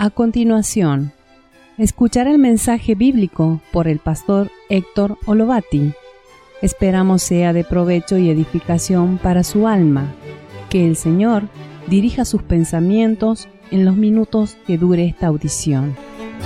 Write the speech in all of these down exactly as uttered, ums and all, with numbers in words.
A continuación, escuchar el mensaje bíblico por el pastor Héctor Olovati. Esperamos sea de provecho y edificación para su alma. Que el Señor dirija sus pensamientos en los minutos que dure esta audición.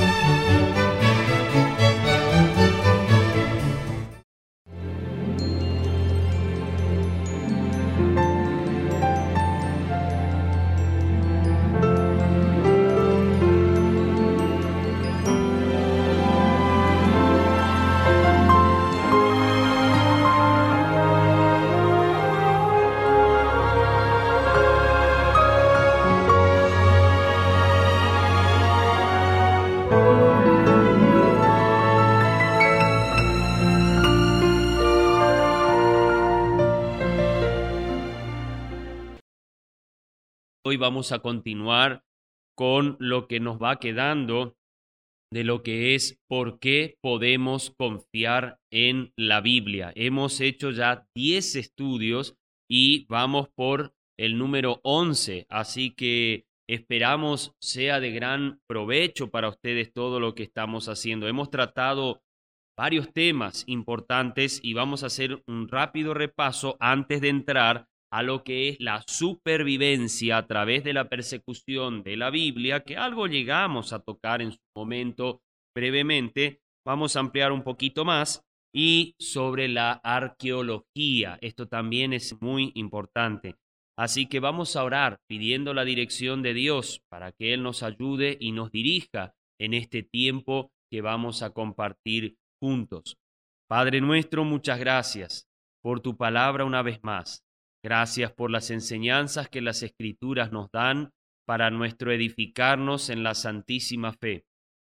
Hoy vamos a continuar con lo que nos va quedando de lo que es por qué podemos confiar en la Biblia. Hemos hecho ya diez estudios y vamos por el número once, así que esperamos sea de gran provecho para ustedes todo lo que estamos haciendo. Hemos tratado varios temas importantes y vamos a hacer un rápido repaso antes de entrar a lo que es la supervivencia a través de la persecución de la Biblia, que algo llegamos a tocar en su momento brevemente. Vamos a ampliar un poquito más y sobre la arqueología. Esto también es muy importante. Así que vamos a orar pidiendo la dirección de Dios para que Él nos ayude y nos dirija en este tiempo que vamos a compartir juntos. Padre nuestro, muchas gracias por tu palabra una vez más. Gracias por las enseñanzas que las Escrituras nos dan para nuestro edificarnos en la santísima fe.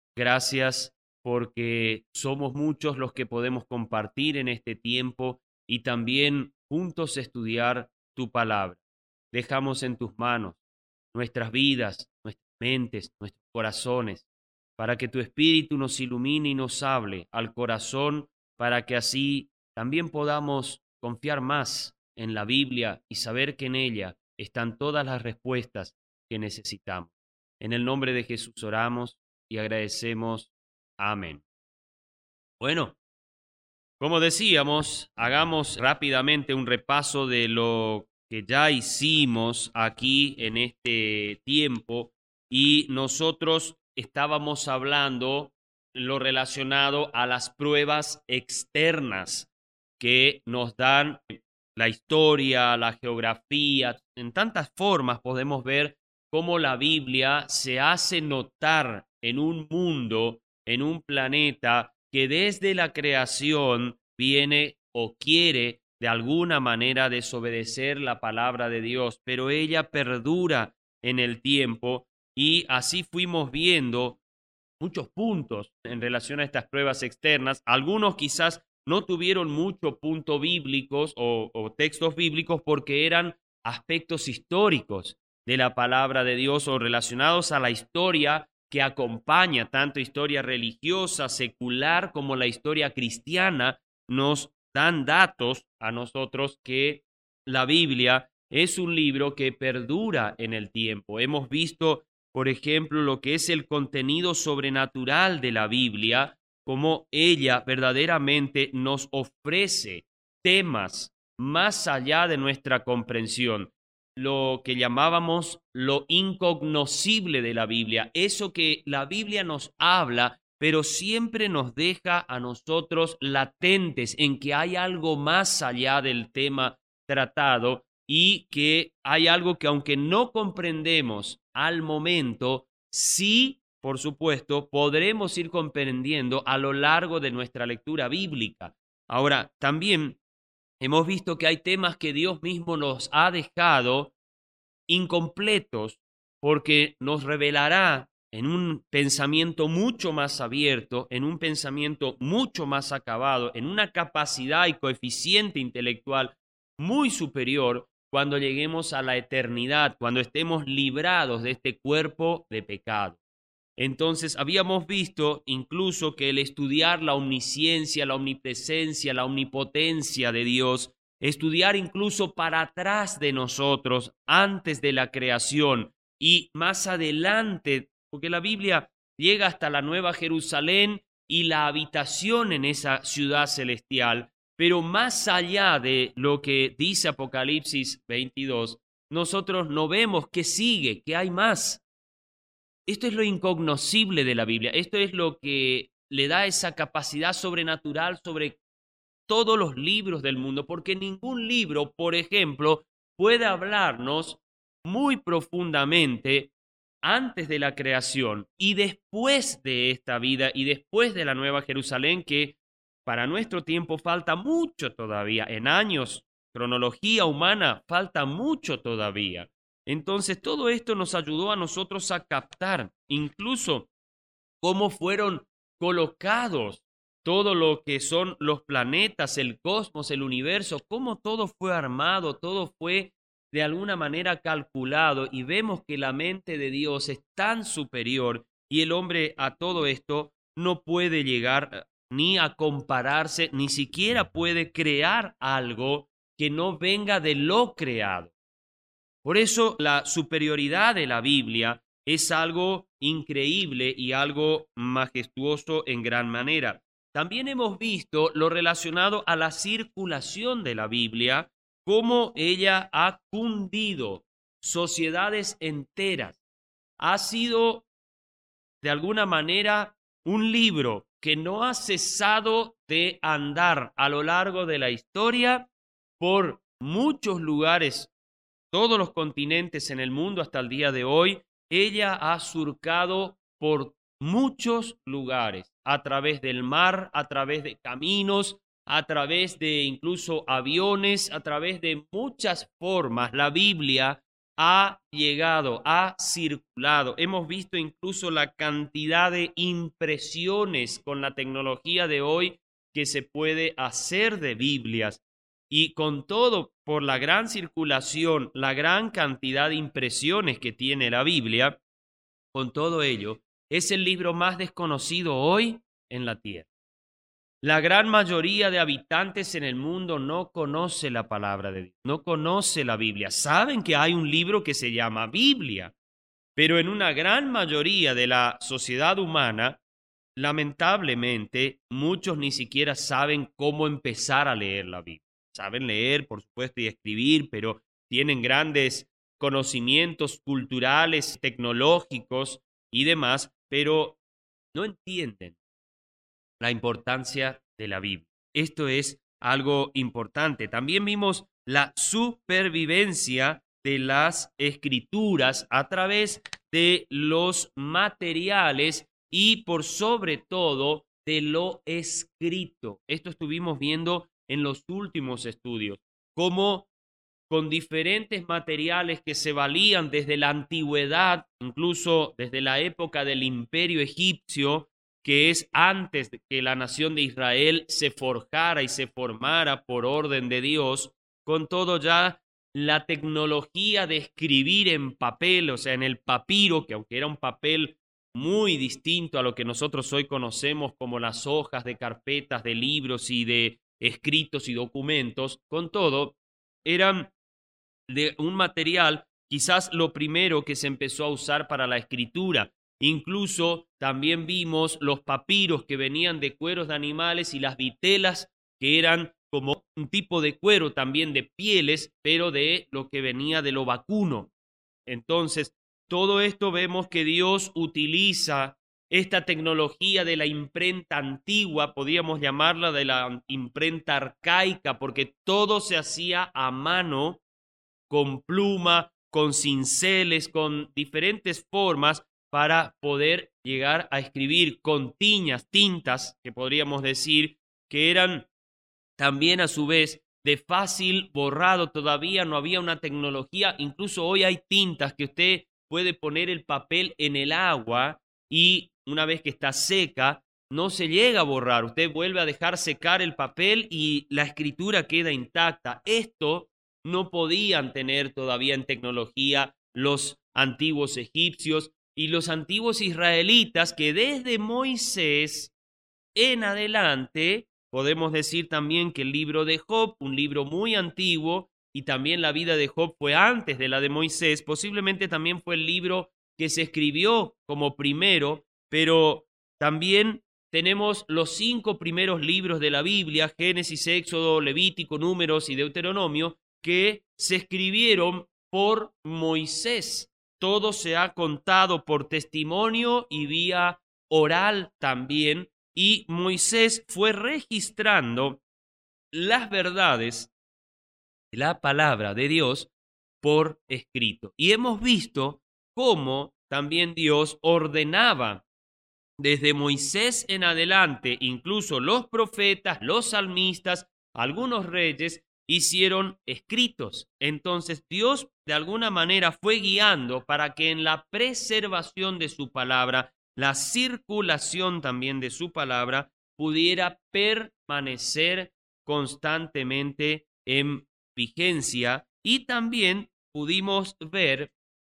Gracias porque somos muchos los que podemos compartir en este tiempo y también juntos estudiar tu palabra. Dejamos en tus manos nuestras vidas, nuestras mentes, nuestros corazones, para que tu Espíritu nos ilumine y nos hable al corazón, para que así también podamos confiar más en la Biblia y saber que en ella están todas las respuestas que necesitamos. En el nombre de Jesús oramos y agradecemos. Amén. Bueno, como decíamos, hagamos rápidamente un repaso de lo que ya hicimos aquí en este tiempo y nosotros estábamos hablando lo relacionado a las pruebas externas que nos dan la historia, la geografía. En tantas formas podemos ver cómo la Biblia se hace notar en un mundo, en un planeta que desde la creación viene o quiere de alguna manera desobedecer la palabra de Dios, pero ella perdura en el tiempo y así fuimos viendo muchos puntos en relación a estas pruebas externas. Algunos quizás no tuvieron muchos puntos bíblicos o, o textos bíblicos porque eran aspectos históricos de la palabra de Dios o relacionados a la historia que acompaña, tanto historia religiosa, secular, como la historia cristiana. Nos dan datos a nosotros que la Biblia es un libro que perdura en el tiempo. Hemos visto, por ejemplo, lo que es el contenido sobrenatural de la Biblia, como ella verdaderamente nos ofrece temas más allá de nuestra comprensión, lo que llamábamos lo incognoscible de la Biblia, eso que la Biblia nos habla, pero siempre nos deja a nosotros latentes en que hay algo más allá del tema tratado y que hay algo que aunque no comprendemos al momento, sí, por supuesto, podremos ir comprendiendo a lo largo de nuestra lectura bíblica. Ahora, también hemos visto que hay temas que Dios mismo nos ha dejado incompletos porque nos revelará en un pensamiento mucho más abierto, en un pensamiento mucho más acabado, en una capacidad y coeficiente intelectual muy superior cuando lleguemos a la eternidad, cuando estemos librados de este cuerpo de pecado. Entonces, habíamos visto incluso que el estudiar la omnisciencia, la omnipresencia, la omnipotencia de Dios, estudiar incluso para atrás de nosotros, antes de la creación y más adelante porque la Biblia llega hasta la Nueva Jerusalén y la habitación en esa ciudad celestial, pero más allá de lo que dice Apocalipsis veintidós, nosotros no vemos que sigue, que hay más. Esto es lo incognoscible de la Biblia, esto es lo que le da esa capacidad sobrenatural sobre todos los libros del mundo, porque ningún libro, por ejemplo, puede hablarnos muy profundamente antes de la creación y después de esta vida y después de la Nueva Jerusalén, que para nuestro tiempo falta mucho todavía, en años, cronología humana, falta mucho todavía. Entonces, todo esto nos ayudó a nosotros a captar incluso cómo fueron colocados todo lo que son los planetas, el cosmos, el universo, cómo todo fue armado, todo fue de alguna manera calculado, y vemos que la mente de Dios es tan superior y el hombre a todo esto no puede llegar ni a compararse, ni siquiera puede crear algo que no venga de lo creado. Por eso la superioridad de la Biblia es algo increíble y algo majestuoso en gran manera. También hemos visto lo relacionado a la circulación de la Biblia, cómo ella ha cundido sociedades enteras. Ha sido, de alguna manera, un libro que no ha cesado de andar a lo largo de la historia por muchos lugares, todos los continentes en el mundo hasta el día de hoy. Ella ha surcado por muchos lugares, a través del mar, a través de caminos, a través de incluso aviones, a través de muchas formas. La Biblia ha llegado, ha circulado. Hemos visto incluso la cantidad de impresiones con la tecnología de hoy que se puede hacer de Biblias. Y con todo, por la gran circulación, la gran cantidad de impresiones que tiene la Biblia, con todo ello, es el libro más desconocido hoy en la tierra. La gran mayoría de habitantes en el mundo no conoce la palabra de Dios, no conoce la Biblia. Saben que hay un libro que se llama Biblia, pero en una gran mayoría de la sociedad humana, lamentablemente, muchos ni siquiera saben cómo empezar a leer la Biblia. Saben leer, por supuesto, y escribir, pero tienen grandes conocimientos culturales, tecnológicos y demás, pero no entienden la importancia de la Biblia. Esto es algo importante. También vimos la supervivencia de las escrituras a través de los materiales y por sobre todo de lo escrito. Esto estuvimos viendo en los últimos estudios, cómo con diferentes materiales que se valían desde la antigüedad, incluso desde la época del Imperio egipcio, que es antes de que la nación de Israel se forjara y se formara por orden de Dios, con todo ya la tecnología de escribir en papel, o sea, en el papiro, que aunque era un papel muy distinto a lo que nosotros hoy conocemos como las hojas de carpetas de libros y de escritos y documentos, con todo, eran de un material, quizás lo primero que se empezó a usar para la escritura. Incluso también vimos los papiros que venían de cueros de animales y las vitelas que eran como un tipo de cuero también de pieles, pero de lo que venía de lo vacuno. Entonces, todo esto vemos que Dios utiliza esta tecnología de la imprenta antigua, podríamos llamarla de la imprenta arcaica, porque todo se hacía a mano, con pluma, con cinceles, con diferentes formas para poder llegar a escribir, con tiñas, tintas, que podríamos decir, que eran también a su vez de fácil borrado. Todavía no había una tecnología, incluso hoy hay tintas que usted puede poner el papel en el agua y una vez que está seca, no se llega a borrar. Usted vuelve a dejar secar el papel y la escritura queda intacta. Esto no podían tener todavía en tecnología los antiguos egipcios y los antiguos israelitas, que desde Moisés en adelante, podemos decir también que el libro de Job, un libro muy antiguo, y también la vida de Job fue antes de la de Moisés, posiblemente también fue el libro que se escribió como primero, pero también tenemos los cinco primeros libros de la Biblia, Génesis, Éxodo, Levítico, Números y Deuteronomio, que se escribieron por Moisés. Todo se ha contado por testimonio y vía oral también, y Moisés fue registrando las verdades de la palabra de Dios por escrito. Y hemos visto cómo también Dios ordenaba desde Moisés en adelante, incluso los profetas, los salmistas, algunos reyes hicieron escritos. Entonces Dios de alguna manera fue guiando para que en la preservación de su palabra, la circulación también de su palabra, pudiera permanecer constantemente en vigencia. Y también pudimos ver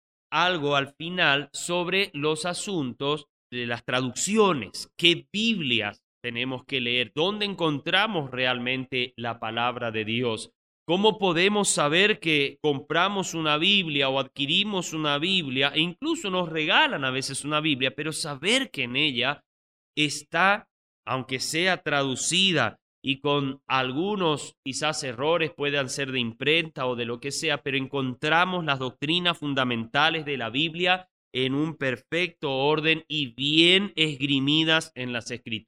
algo al final sobre los asuntos de las traducciones, qué Biblias tenemos que leer, dónde encontramos realmente la palabra de Dios, cómo podemos saber que compramos una Biblia o adquirimos una Biblia, e incluso nos regalan a veces una Biblia, pero saber que en ella está, aunque sea traducida y con algunos quizás errores puedan ser de imprenta o de lo que sea, pero encontramos las doctrinas fundamentales de la Biblia en un perfecto orden y bien esgrimidas en las Escrituras.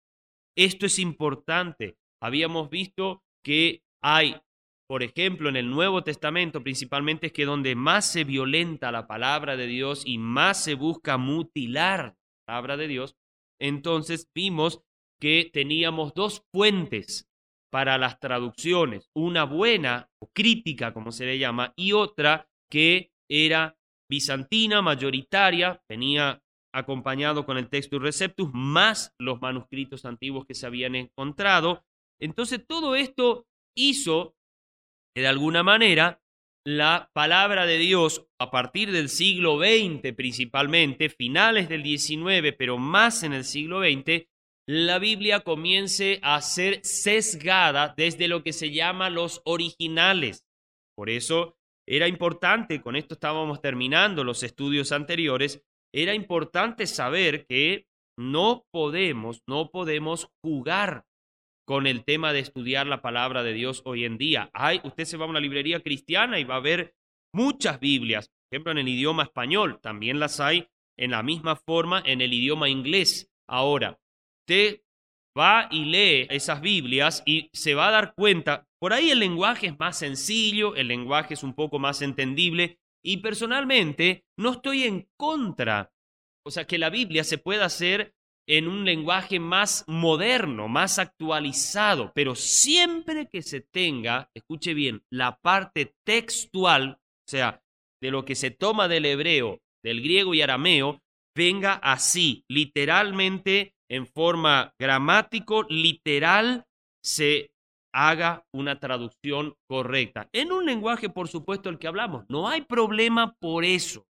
Esto es importante. Habíamos visto que hay, por ejemplo, en el Nuevo Testamento principalmente, es que donde más se violenta la palabra de Dios y más se busca mutilar la palabra de Dios. Entonces vimos que teníamos dos fuentes para las traducciones, una buena o crítica, como se le llama, y otra que era bizantina, mayoritaria, venía acompañado con el Textus Receptus, más los manuscritos antiguos que se habían encontrado. Entonces todo esto hizo que de alguna manera la palabra de Dios a partir del siglo veinte principalmente, finales del diecinueve, pero más en el siglo veinte, la Biblia comience a ser sesgada desde lo que se llama los originales. Por eso era importante, con esto estábamos terminando los estudios anteriores, era importante saber que no podemos, no podemos jugar con el tema de estudiar la palabra de Dios hoy en día. Hay, usted se va a una librería cristiana y va a ver muchas Biblias, por ejemplo en el idioma español, también las hay en la misma forma en el idioma inglés. Ahora, usted va y lee esas Biblias y se va a dar cuenta, por ahí el lenguaje es más sencillo, el lenguaje es un poco más entendible, y personalmente no estoy en contra, o sea, que la Biblia se pueda hacer en un lenguaje más moderno, más actualizado, pero siempre que se tenga, escuche bien, la parte textual, o sea, de lo que se toma del hebreo, del griego y arameo, venga así, literalmente, en forma gramático, literal, se haga una traducción correcta. En un lenguaje, por supuesto, el que hablamos. No hay problema por eso.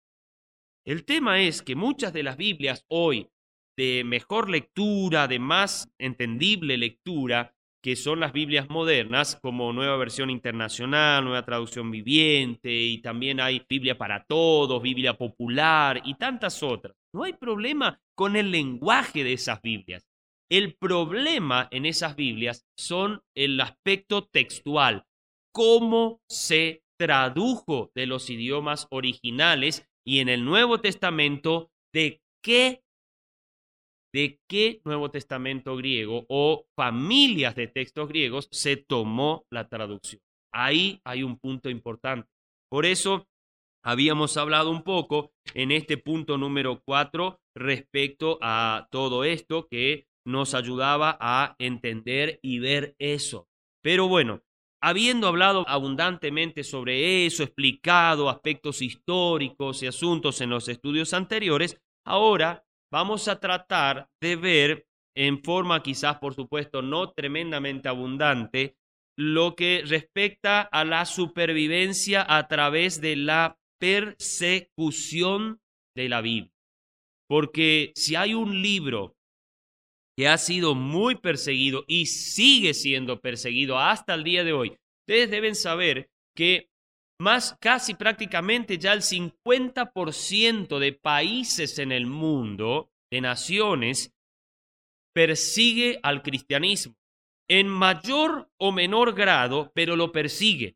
El tema es que muchas de las Biblias hoy, de mejor lectura, de más entendible lectura, que son las Biblias modernas, como Nueva Versión Internacional, Nueva Traducción Viviente, y también hay Biblia para Todos, Biblia Popular y tantas otras. No hay problema con el lenguaje de esas Biblias. El problema en esas Biblias son el aspecto textual, cómo se tradujo de los idiomas originales y en el Nuevo Testamento de qué de qué Nuevo Testamento griego o familias de textos griegos se tomó la traducción. Ahí hay un punto importante. Por eso habíamos hablado un poco en este punto número cuatro respecto a todo esto que nos ayudaba a entender y ver eso. Pero bueno, habiendo hablado abundantemente sobre eso, explicado aspectos históricos y asuntos en los estudios anteriores, ahora vamos a tratar de ver en forma quizás, por supuesto, no tremendamente abundante, lo que respecta a la supervivencia a través de la persecución de la Biblia. Porque si hay un libro que ha sido muy perseguido y sigue siendo perseguido hasta el día de hoy, ustedes deben saber que más casi prácticamente ya el cincuenta por ciento de países en el mundo, de naciones, persigue al cristianismo, en mayor o menor grado, pero lo persigue.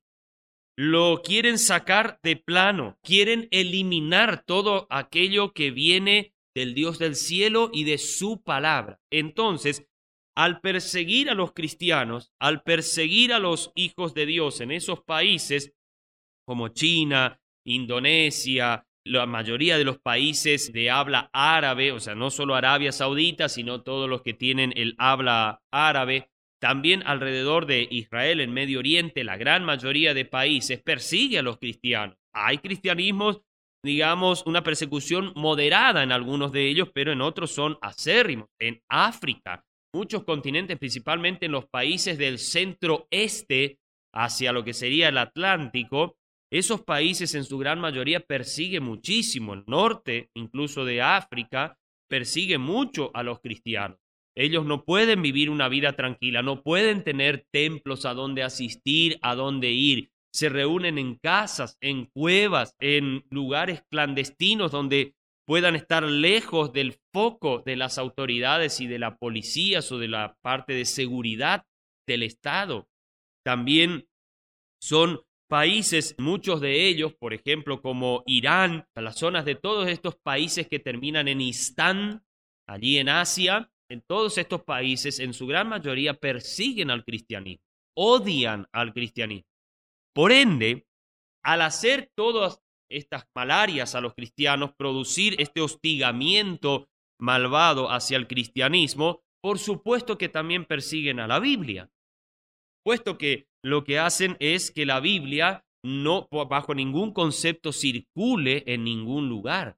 Lo quieren sacar de plano, quieren eliminar todo aquello que viene del Dios del cielo y de su palabra. Entonces, al perseguir a los cristianos, al perseguir a los hijos de Dios en esos países como China, Indonesia, la mayoría de los países de habla árabe, o sea, no solo Arabia Saudita, sino todos los que tienen el habla árabe, también alrededor de Israel, en Medio Oriente, la gran mayoría de países persigue a los cristianos. Hay cristianismos, digamos, una persecución moderada en algunos de ellos, pero en otros son acérrimos. En África, muchos continentes, principalmente en los países del centro este, hacia lo que sería el Atlántico, esos países en su gran mayoría persiguen muchísimo. El norte, incluso de África, persigue mucho a los cristianos. Ellos no pueden vivir una vida tranquila, no pueden tener templos a donde asistir, a donde ir. Se reúnen en casas, en cuevas, en lugares clandestinos donde puedan estar lejos del foco de las autoridades y de la policía o de la parte de seguridad del Estado. También son países, muchos de ellos, por ejemplo, como Irán, las zonas de todos estos países que terminan en Istán, allí en Asia. En todos estos países, en su gran mayoría, persiguen al cristianismo, odian al cristianismo. Por ende, al hacer todas estas malarias a los cristianos, producir este hostigamiento malvado hacia el cristianismo, por supuesto que también persiguen a la Biblia, puesto que lo que hacen es que la Biblia no, bajo ningún concepto, circule en ningún lugar.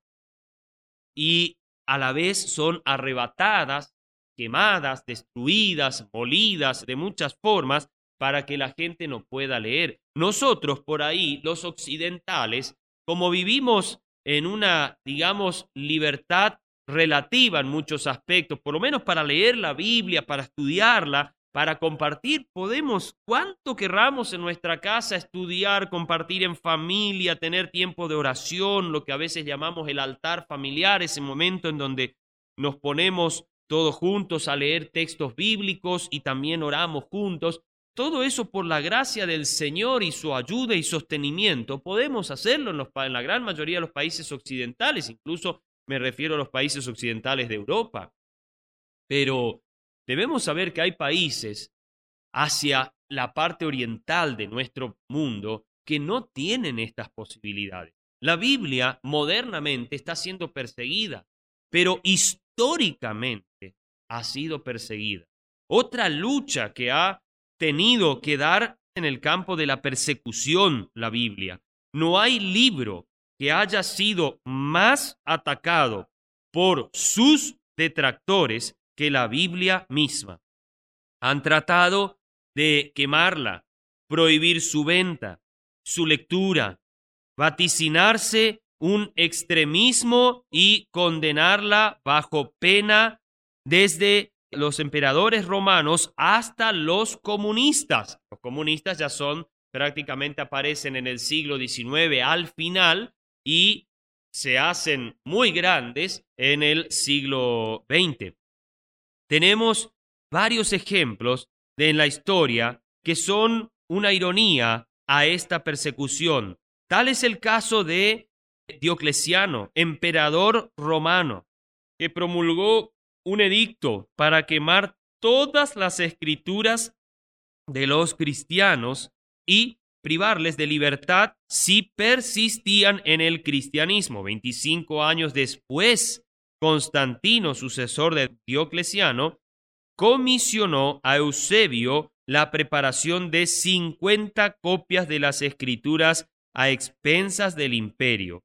Y a la vez son arrebatadas, quemadas, destruidas, molidas de muchas formas para que la gente no pueda leer. Nosotros por ahí, los occidentales, como vivimos en una, digamos, libertad relativa en muchos aspectos, por lo menos para leer la Biblia, para estudiarla, para compartir, podemos, cuanto querramos en nuestra casa, estudiar, compartir en familia, tener tiempo de oración, lo que a veces llamamos el altar familiar, ese momento en donde nos ponemos todos juntos a leer textos bíblicos y también oramos juntos. Todo eso por la gracia del Señor y su ayuda y sostenimiento, podemos hacerlo en, los, en la gran mayoría de los países occidentales, incluso me refiero a los países occidentales de Europa. Pero debemos saber que hay países hacia la parte oriental de nuestro mundo que no tienen estas posibilidades. La Biblia modernamente está siendo perseguida, pero históricamente ha sido perseguida. Otra lucha que ha tenido que dar en el campo de la persecución la Biblia. No hay libro que haya sido más atacado por sus detractores que la Biblia misma. Han tratado de quemarla, prohibir su venta, su lectura, vaticinarse un extremismo y condenarla bajo pena desde los emperadores romanos hasta los comunistas. Los comunistas ya son, prácticamente aparecen en el siglo diecinueve al final y se hacen muy grandes en el siglo veinte. Tenemos varios ejemplos de en la historia que son una ironía a esta persecución. Tal es el caso de Diocleciano, emperador romano, que promulgó un edicto para quemar todas las escrituras de los cristianos y privarles de libertad si persistían en el cristianismo. veinticinco años después, Constantino, sucesor de Diocleciano, comisionó a Eusebio la preparación de cincuenta copias de las escrituras a expensas del imperio.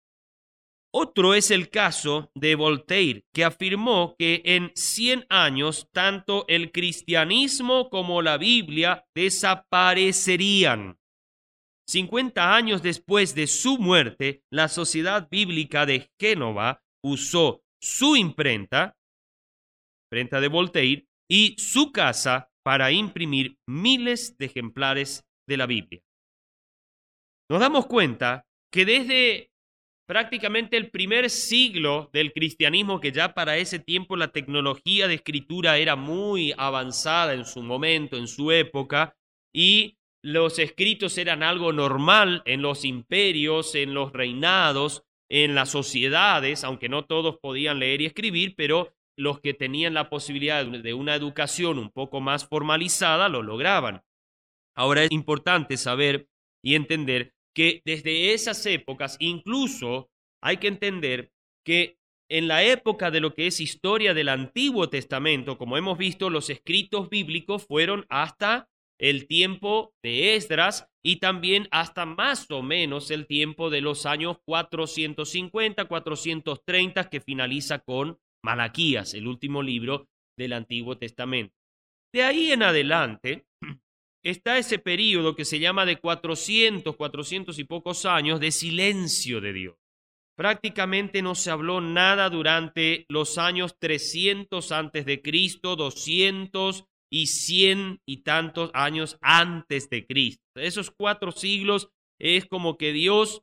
Otro es el caso de Voltaire, que afirmó que en cien años tanto el cristianismo como la Biblia desaparecerían. cincuenta años después de su muerte, la Sociedad Bíblica de Génova usó su imprenta, imprenta de Voltaire, y su casa para imprimir miles de ejemplares de la Biblia. nos damos cuenta que desde prácticamente el primer siglo del cristianismo, que ya para ese tiempo la tecnología de escritura era muy avanzada en su momento, en su época, y los escritos eran algo normal en los imperios, en los reinados, en las sociedades, aunque no todos podían leer y escribir, pero los que tenían la posibilidad de una educación un poco más formalizada lo lograban. Ahora es importante saber y entender que desde esas épocas, incluso hay que entender que en la época de lo que es historia del Antiguo Testamento, como hemos visto, los escritos bíblicos fueron hasta el tiempo de Esdras y también hasta más o menos el tiempo de los años cuatrocientos cincuenta, cuatrocientos treinta, que finaliza con Malaquías, el último libro del Antiguo Testamento. De ahí en adelante está ese periodo que se llama de cuatrocientos, cuatrocientos y pocos años de silencio de Dios. Prácticamente no se habló nada durante los años trescientos antes de Cristo, doscientos y cien y tantos años antes de Cristo. Esos cuatro siglos es como que Dios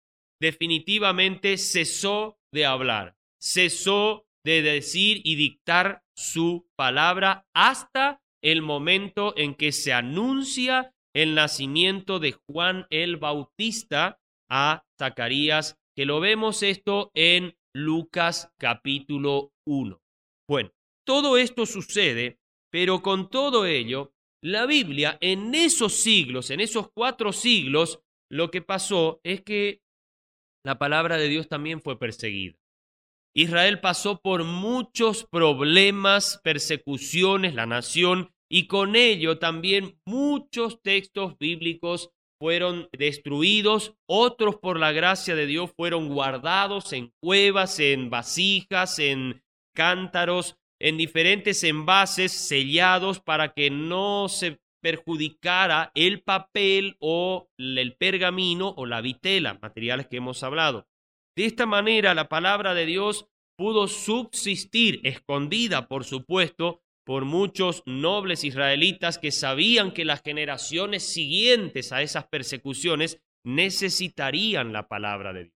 definitivamente cesó de hablar, cesó de decir y dictar su palabra hasta el momento en que se anuncia el nacimiento de Juan el Bautista a Zacarías, que lo vemos esto en Lucas capítulo uno. Bueno, todo esto sucede, pero con todo ello, la Biblia en esos siglos, en esos cuatro siglos, lo que pasó es que la palabra de Dios también fue perseguida. Israel pasó por muchos problemas, persecuciones, la nación, y con ello también muchos textos bíblicos fueron destruidos, otros por la gracia de Dios fueron guardados en cuevas, en vasijas, en cántaros, en diferentes envases sellados para que no se perjudicara el papel o el pergamino o la vitela, materiales que hemos hablado. De esta manera, la palabra de Dios pudo subsistir, escondida, por supuesto, por muchos nobles israelitas que sabían que las generaciones siguientes a esas persecuciones necesitarían la palabra de Dios.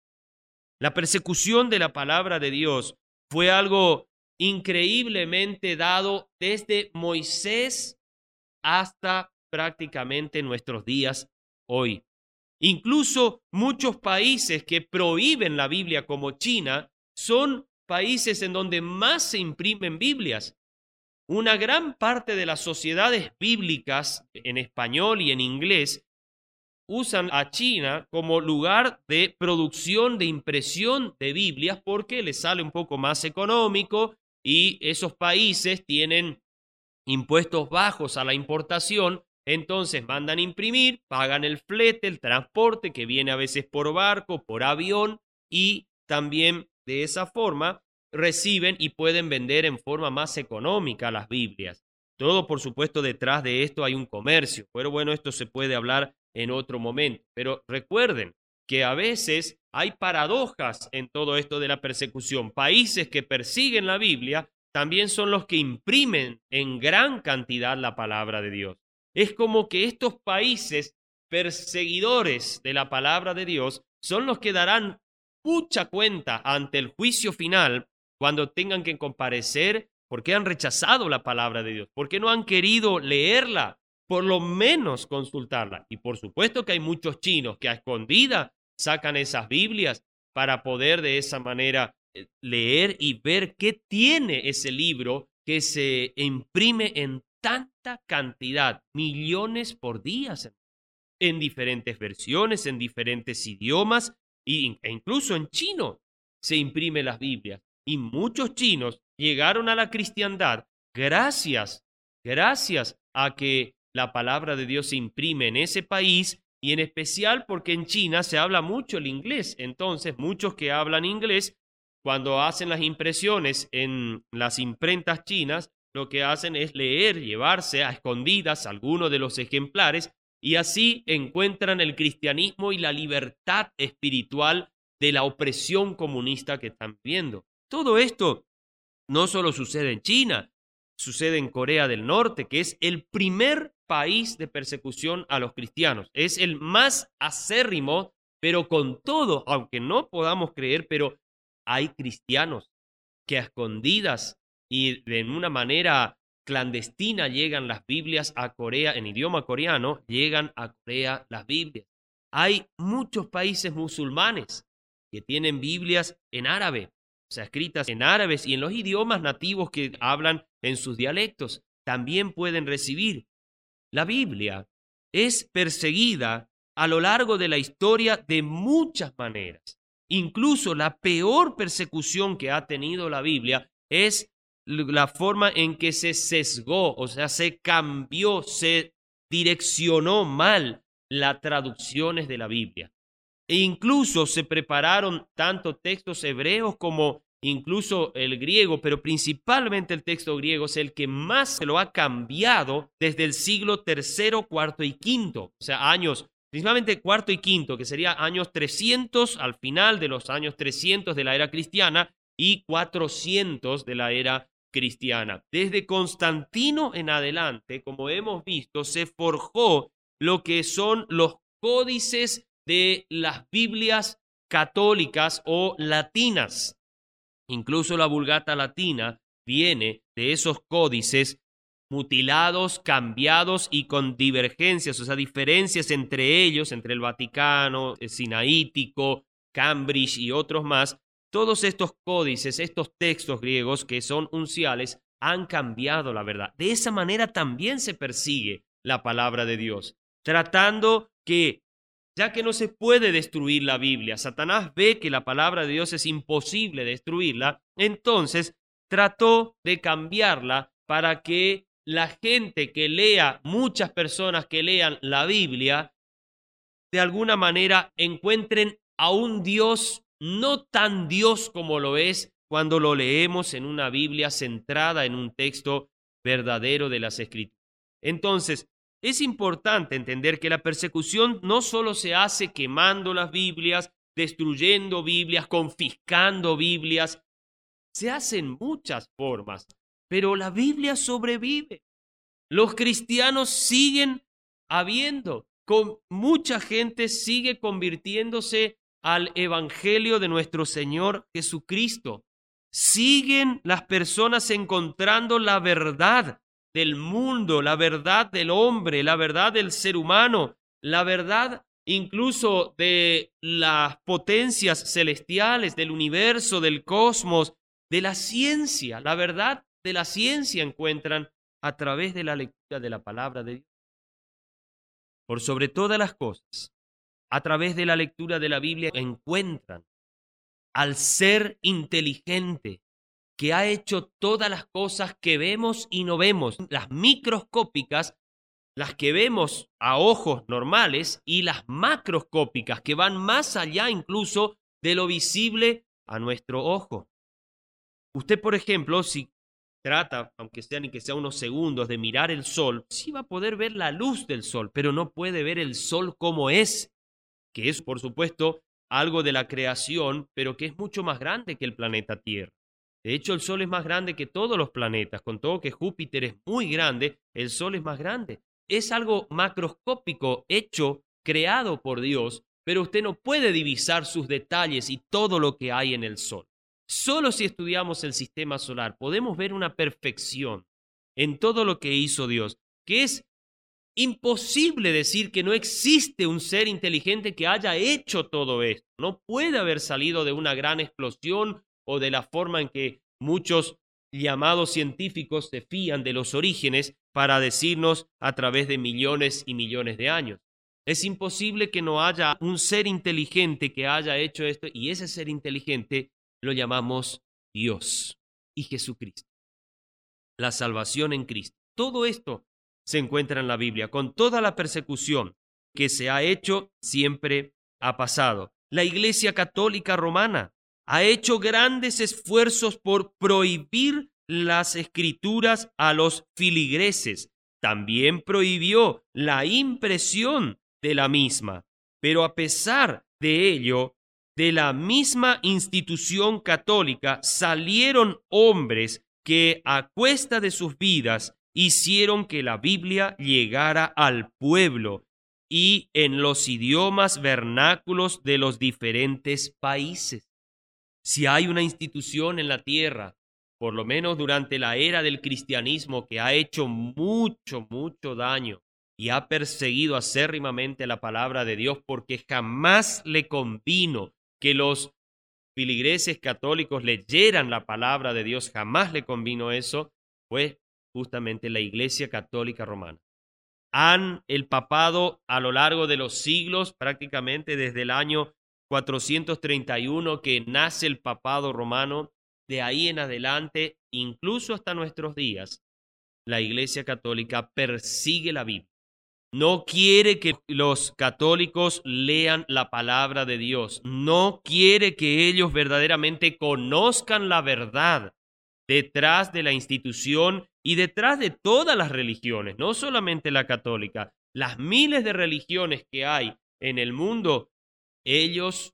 La persecución de la palabra de Dios fue algo increíblemente dado desde Moisés hasta prácticamente nuestros días hoy. Incluso muchos países que prohíben la Biblia, como China, son países en donde más se imprimen Biblias. Una gran parte de las sociedades bíblicas en español y en inglés usan a China como lugar de producción, de impresión de Biblias, porque les sale un poco más económico y esos países tienen impuestos bajos a la importación. Entonces mandan imprimir, pagan el flete, el transporte que viene a veces por barco, por avión, y también de esa forma reciben y pueden vender en forma más económica las Biblias. Todo, por supuesto, detrás de esto hay un comercio, pero bueno, esto se puede hablar en otro momento. Pero recuerden que a veces hay paradojas en todo esto de la persecución. Países que persiguen la Biblia también son los que imprimen en gran cantidad la palabra de Dios. Es como que estos países perseguidores de la palabra de Dios son los que darán mucha cuenta ante el juicio final cuando tengan que comparecer porque han rechazado la palabra de Dios, porque no han querido leerla, por lo menos consultarla. Y por supuesto que hay muchos chinos que a escondida sacan esas Biblias para poder de esa manera leer y ver qué tiene ese libro que se imprime en tanta cantidad, millones por día, en diferentes versiones, en diferentes idiomas e incluso en chino se imprimen las Biblias. Y muchos chinos llegaron a la cristiandad gracias, gracias a que la palabra de Dios se imprime en ese país, y en especial porque en China se habla mucho el inglés. Entonces muchos que hablan inglés, cuando hacen las impresiones en las imprentas chinas, lo que hacen es leer, llevarse a escondidas algunos de los ejemplares, y así encuentran el cristianismo y la libertad espiritual de la opresión comunista que están viendo. Todo esto no solo sucede en China, sucede en Corea del Norte, que es el primer país de persecución a los cristianos. Es el más acérrimo, pero con todo, aunque no podamos creer, pero hay cristianos que a escondidas y de una manera clandestina llegan las Biblias a Corea, en idioma coreano, llegan a Corea las Biblias. Hay muchos países musulmanes que tienen Biblias en árabe, o sea, escritas en árabes y en los idiomas nativos que hablan en sus dialectos. También pueden recibir. La Biblia es perseguida a lo largo de la historia de muchas maneras. Incluso la peor persecución que ha tenido la Biblia es la forma en que se sesgó, o sea, se cambió, se direccionó mal las traducciones de la Biblia. E incluso se prepararon tanto textos hebreos como incluso el griego, pero principalmente el texto griego es el que más se lo ha cambiado desde el siglo tercero, cuarto y quinto, o sea, años, principalmente cuarto y quinto, que sería años trescientos al final de los años trescientos de la era cristiana y cuatrocientos de la era cristiana. Desde Constantino en adelante, como hemos visto, se forjó lo que son los códices de las Biblias católicas o latinas. Incluso la Vulgata latina viene de esos códices mutilados, cambiados y con divergencias, o sea, diferencias entre ellos, entre el Vaticano, el Sinaítico, Cambridge y otros más. Todos estos códices, estos textos griegos que son unciales, han cambiado la verdad. De esa manera también se persigue la palabra de Dios, tratando que, ya que no se puede destruir la Biblia, Satanás ve que la palabra de Dios es imposible destruirla, entonces trató de cambiarla para que la gente que lea, muchas personas que lean la Biblia, de alguna manera encuentren a un Dios no tan Dios como lo es cuando lo leemos en una Biblia centrada en un texto verdadero de las Escrituras. Entonces, es importante entender que la persecución no solo se hace quemando las Biblias, destruyendo Biblias, confiscando Biblias, se hace en muchas formas, pero la Biblia sobrevive. Los cristianos siguen habiendo, con mucha gente sigue convirtiéndose al evangelio de nuestro Señor Jesucristo. Siguen las personas encontrando la verdad del mundo, la verdad del hombre, la verdad del ser humano, la verdad incluso de las potencias celestiales, del universo, del cosmos, de la ciencia. La verdad de la ciencia encuentran a través de la lectura de la palabra de Dios. Por sobre todas las cosas, a través de la lectura de la Biblia encuentran al ser inteligente que ha hecho todas las cosas que vemos y no vemos, las microscópicas, las que vemos a ojos normales, y las macroscópicas, que van más allá incluso de lo visible a nuestro ojo. Usted, por ejemplo, si trata, aunque sea ni que sea unos segundos, de mirar el sol, sí va a poder ver la luz del sol, pero no puede ver el sol como es, que es, por supuesto, algo de la creación, pero que es mucho más grande que el planeta Tierra. De hecho, el Sol es más grande que todos los planetas, con todo que Júpiter es muy grande, el Sol es más grande. Es algo macroscópico, hecho, creado por Dios, pero usted no puede divisar sus detalles y todo lo que hay en el Sol. Solo si estudiamos el sistema solar podemos ver una perfección en todo lo que hizo Dios, que es imposible decir que no existe un ser inteligente que haya hecho todo esto. No puede haber salido de una gran explosión o de la forma en que muchos llamados científicos se fían de los orígenes para decirnos a través de millones y millones de años. Es imposible que no haya un ser inteligente que haya hecho esto, y ese ser inteligente lo llamamos Dios y Jesucristo. La salvación en Cristo. Todo esto se encuentra en la Biblia, con toda la persecución que se ha hecho, siempre ha pasado. La Iglesia Católica Romana ha hecho grandes esfuerzos por prohibir las escrituras a los filigreses. También prohibió la impresión de la misma. Pero a pesar de ello, de la misma institución católica salieron hombres que a cuesta de sus vidas hicieron que la Biblia llegara al pueblo y en los idiomas vernáculos de los diferentes países. Si hay una institución en la tierra, por lo menos durante la era del cristianismo, que ha hecho mucho, mucho daño y ha perseguido acérrimamente la palabra de Dios, porque jamás le convino que los filigreses católicos leyeran la palabra de Dios, jamás le convino eso, fue justamente la Iglesia Católica Romana. Han el papado a lo largo de los siglos, prácticamente desde el año cuatrocientos treinta y uno que nace el papado romano, de ahí en adelante, incluso hasta nuestros días, la Iglesia Católica persigue la Biblia. No quiere que los católicos lean la palabra de Dios. No quiere que ellos verdaderamente conozcan la verdad detrás de la institución y detrás de todas las religiones, no solamente la católica. Las miles de religiones que hay en el mundo, ellos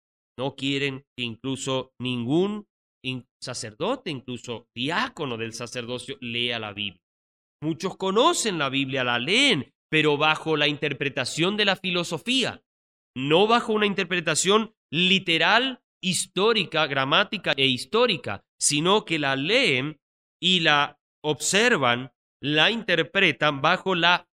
no quieren que incluso ningún sacerdote, incluso diácono del sacerdocio, lea la Biblia. Muchos conocen la Biblia, la leen, pero bajo la interpretación de la filosofía, no bajo una interpretación literal, histórica, gramática e histórica, sino que la leen y la observan, la interpretan bajo la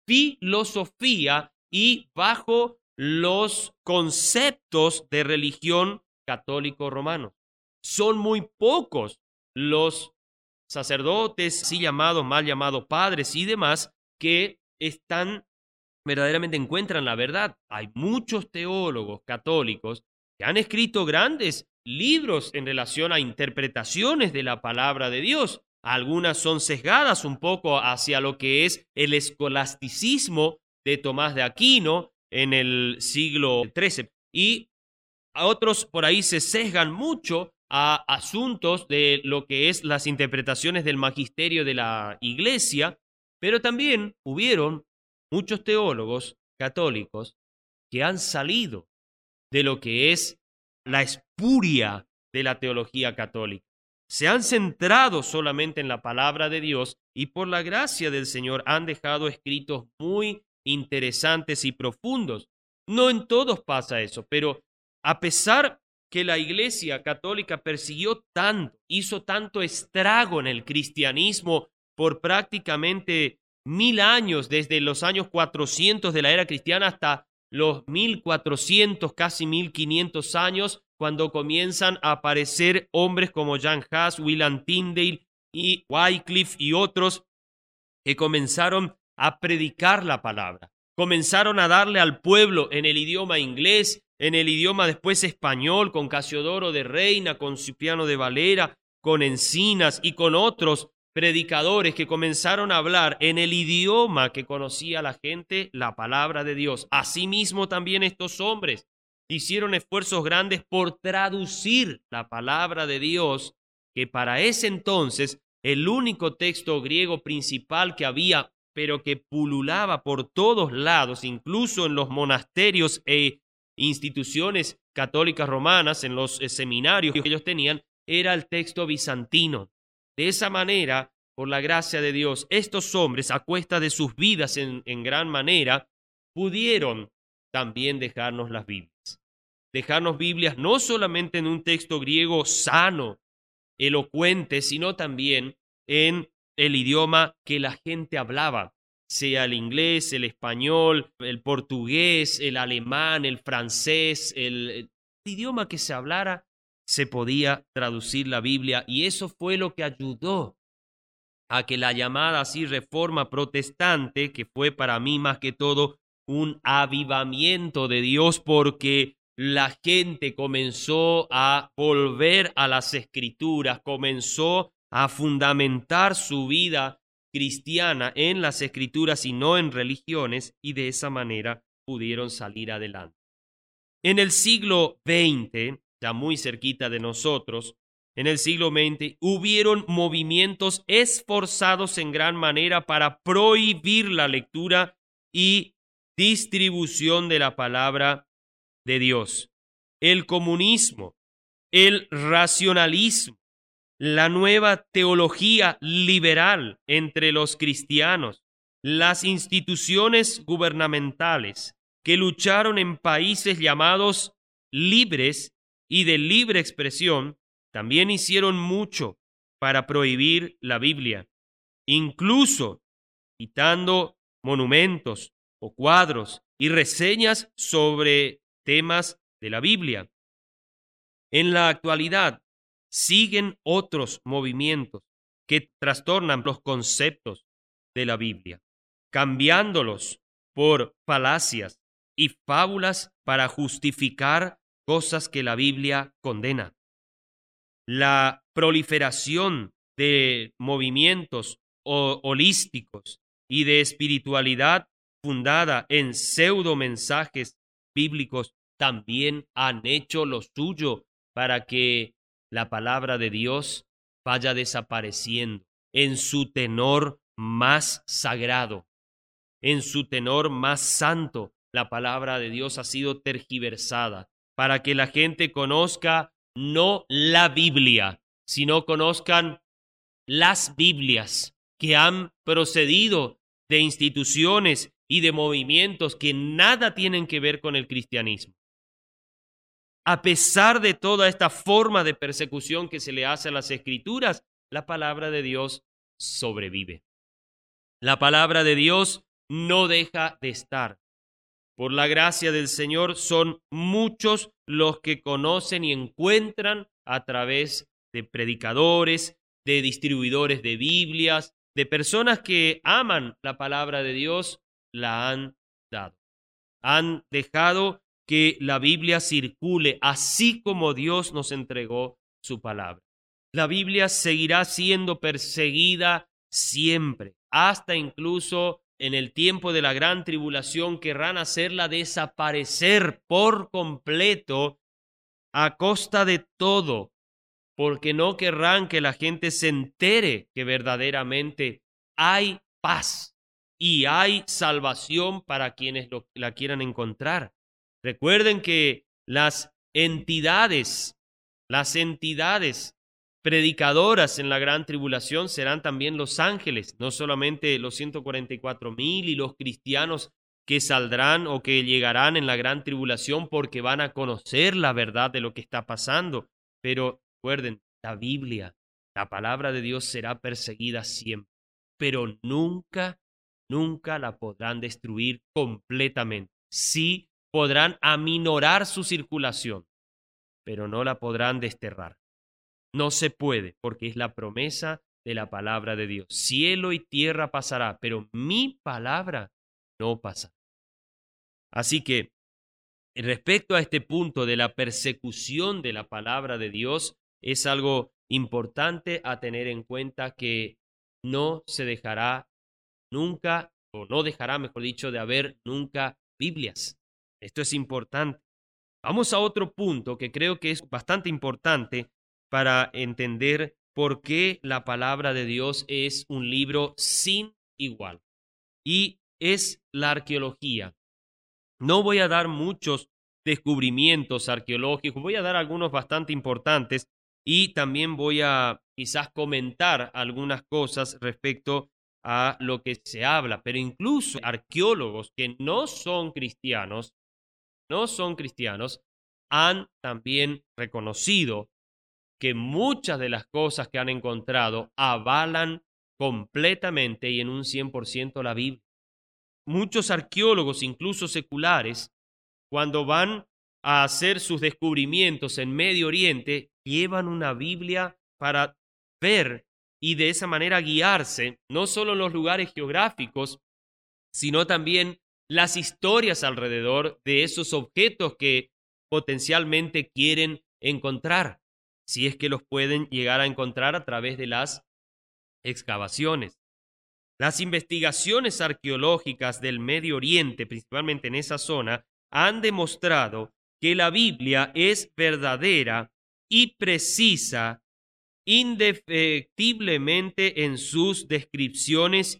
filosofía y bajo los conceptos de religión católico romano. Son muy pocos los sacerdotes, así llamados, mal llamados padres y demás, que están, verdaderamente encuentran la verdad. Hay muchos teólogos católicos que han escrito grandes libros en relación a interpretaciones de la palabra de Dios. Algunas son sesgadas un poco hacia lo que es el escolasticismo de Tomás de Aquino en el siglo trece. Y a otros por ahí se sesgan mucho a asuntos de lo que es las interpretaciones del magisterio de la Iglesia, pero también hubieron muchos teólogos católicos que han salido de lo que es la espuria de la teología católica. Se han centrado solamente en la palabra de Dios y por la gracia del Señor han dejado escritos muy interesantes y profundos. No en todos pasa eso, pero a pesar que la Iglesia Católica persiguió tanto, hizo tanto estrago en el cristianismo por prácticamente mil años, desde los años cuatrocientos de la era cristiana hasta los mil cuatrocientos, casi mil quinientos años, cuando comienzan a aparecer hombres como Jan Hus, William Tyndale y Wycliffe y otros que comenzaron a predicar la palabra. Comenzaron a darle al pueblo en el idioma inglés, en el idioma después español, con Casiodoro de Reina, con Cipriano de Valera, con Encinas y con otros predicadores que comenzaron a hablar en el idioma que conocía la gente, la palabra de Dios. Asimismo también estos hombres hicieron esfuerzos grandes por traducir la palabra de Dios, que para ese entonces el único texto griego principal que había, pero que pululaba por todos lados, incluso en los monasterios e instituciones católicas romanas, en los seminarios que ellos tenían, era el texto bizantino. De esa manera, por la gracia de Dios, estos hombres, a cuesta de sus vidas en, en gran manera, pudieron también dejarnos las Biblias. Dejarnos Biblias no solamente en un texto griego sano, elocuente, sino también en el idioma que la gente hablaba, sea el inglés, el español, el portugués, el alemán, el francés, el, el idioma que se hablara, se podía traducir la Biblia, y eso fue lo que ayudó a que la llamada así reforma protestante, que fue para mí más que todo un avivamiento de Dios, porque la gente comenzó a volver a las Escrituras, comenzó a fundamentar su vida cristiana en las Escrituras y no en religiones, y de esa manera pudieron salir adelante. En el siglo veinte, ya muy cerquita de nosotros, en el siglo veinte hubieron movimientos esforzados en gran manera para prohibir la lectura y distribución de la palabra de Dios. El comunismo, el racionalismo, la nueva teología liberal entre los cristianos, las instituciones gubernamentales que lucharon en países llamados libres y de libre expresión, también hicieron mucho para prohibir la Biblia, incluso quitando monumentos o cuadros y reseñas sobre temas de la Biblia. En la actualidad siguen otros movimientos que trastornan los conceptos de la Biblia, cambiándolos por falacias y fábulas para justificar cosas que la Biblia condena. La proliferación de movimientos holísticos y de espiritualidad fundada en pseudomensajes bíblicos también han hecho lo suyo para que la palabra de Dios vaya desapareciendo en su tenor más sagrado, en su tenor más santo. La palabra de Dios ha sido tergiversada para que la gente conozca no la Biblia, sino conozcan las Biblias que han procedido de instituciones y de movimientos que nada tienen que ver con el cristianismo. A pesar de toda esta forma de persecución que se le hace a las Escrituras, la palabra de Dios sobrevive. La palabra de Dios no deja de estar. Por la gracia del Señor son muchos los que conocen y encuentran a través de predicadores, de distribuidores de Biblias, de personas que aman la palabra de Dios, la han dado. Han dejado que la Biblia circule así como Dios nos entregó su palabra. La Biblia seguirá siendo perseguida siempre, hasta incluso en el tiempo de la gran tribulación querrán hacerla desaparecer por completo a costa de todo, porque no querrán que la gente se entere que verdaderamente hay paz y hay salvación para quienes lo, la quieran encontrar. Recuerden que las entidades, las entidades predicadoras en la gran tribulación serán también los ángeles, no solamente los ciento cuarenta y cuatro mil y los cristianos que saldrán o que llegarán en la gran tribulación porque van a conocer la verdad de lo que está pasando. Pero recuerden, la Biblia, la palabra de Dios será perseguida siempre, pero nunca, nunca la podrán destruir completamente. Sí podrán aminorar su circulación, pero no la podrán desterrar. No se puede, porque es la promesa de la palabra de Dios. Cielo y tierra pasará, pero mi palabra no pasará. Así que, respecto a este punto de la persecución de la palabra de Dios, es algo importante a tener en cuenta que no se dejará nunca, o no dejará, mejor dicho, de haber nunca Biblias. Esto es importante. Vamos a otro punto que creo que es bastante importante para entender por qué la palabra de Dios es un libro sin igual. Y es la arqueología. No voy a dar muchos descubrimientos arqueológicos, voy a dar algunos bastante importantes y también voy a quizás comentar algunas cosas respecto a lo que se habla, pero incluso arqueólogos que no son cristianos, no son cristianos, han también reconocido que muchas de las cosas que han encontrado avalan completamente y en un cien por ciento la Biblia. Muchos arqueólogos, incluso seculares, cuando van a hacer sus descubrimientos en Medio Oriente, llevan una Biblia para ver y de esa manera guiarse, no solo en los lugares geográficos, sino también las historias alrededor de esos objetos que potencialmente quieren encontrar, si es que los pueden llegar a encontrar a través de las excavaciones. Las investigaciones arqueológicas del Medio Oriente, principalmente en esa zona, han demostrado que la Biblia es verdadera y precisa indefectiblemente en sus descripciones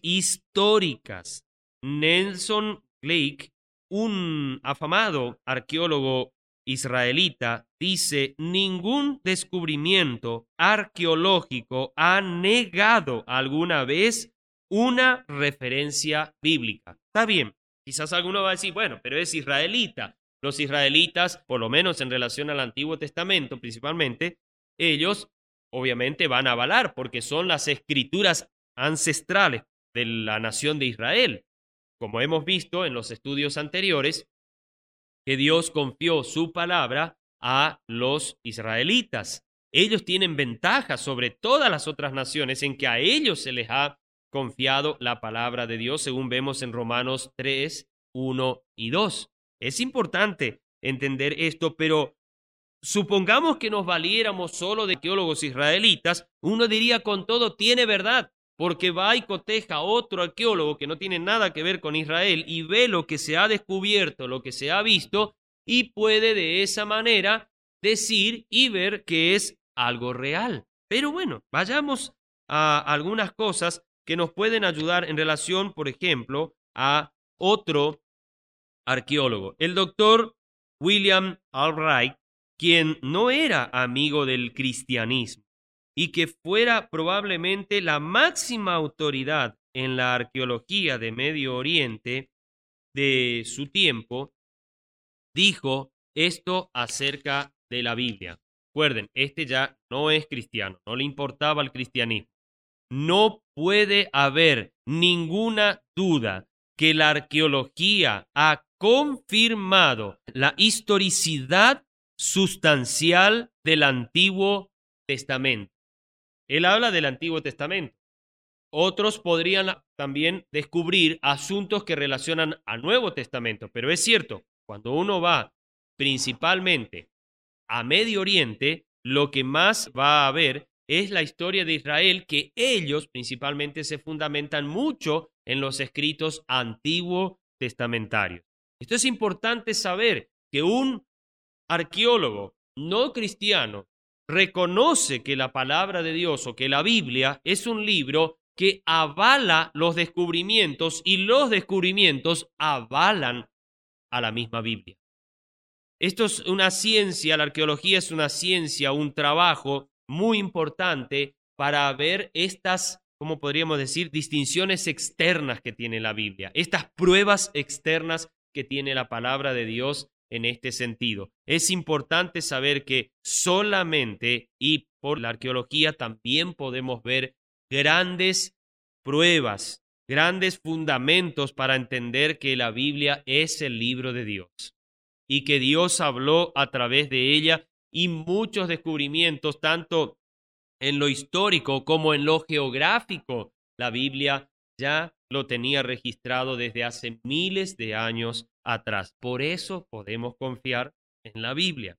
históricas. Nelson Glake, un afamado arqueólogo israelita dice: ningún descubrimiento arqueológico ha negado alguna vez una referencia bíblica. Está bien, quizás alguno va a decir, bueno, pero es israelita. Los israelitas, por lo menos en relación al Antiguo Testamento principalmente, ellos obviamente van a avalar porque son las escrituras ancestrales de la nación de Israel. Como hemos visto en los estudios anteriores, que Dios confió su palabra a los israelitas. Ellos tienen ventaja sobre todas las otras naciones en que a ellos se les ha confiado la palabra de Dios, según vemos en Romanos tres, uno y dos. Es importante entender esto, pero supongamos que nos valiéramos solo de arqueólogos israelitas, uno diría con todo tiene verdad, porque va y coteja a otro arqueólogo que no tiene nada que ver con Israel y ve lo que se ha descubierto, lo que se ha visto, y puede de esa manera decir y ver que es algo real. Pero bueno, vayamos a algunas cosas que nos pueden ayudar en relación, por ejemplo, a otro arqueólogo, el doctor William Albright, quien no era amigo del cristianismo y que fuera probablemente la máxima autoridad en la arqueología de Medio Oriente de su tiempo, dijo esto acerca de la Biblia. Recuerden, este ya no es cristiano, no le importaba el cristianismo. No puede haber ninguna duda que la arqueología ha confirmado la historicidad sustancial del Antiguo Testamento. Él habla del Antiguo Testamento. Otros podrían también descubrir asuntos que relacionan al Nuevo Testamento, pero es cierto, cuando uno va principalmente a Medio Oriente, lo que más va a ver es la historia de Israel, que ellos principalmente se fundamentan mucho en los escritos antiguo testamentarios. Esto es importante saber, que un arqueólogo no cristiano reconoce que la palabra de Dios o que la Biblia es un libro que avala los descubrimientos y los descubrimientos avalan a la misma Biblia. Esto es una ciencia, la arqueología es una ciencia, un trabajo muy importante para ver estas, ¿cómo podríamos decir?, distinciones externas que tiene la Biblia, estas pruebas externas que tiene la palabra de Dios en este sentido. Es importante saber que solamente y por la arqueología también podemos ver grandes pruebas, grandes fundamentos para entender que la Biblia es el libro de Dios y que Dios habló a través de ella, y muchos descubrimientos, tanto en lo histórico como en lo geográfico. La Biblia ya lo tenía registrado desde hace miles de años atrás. Por eso podemos confiar en la Biblia.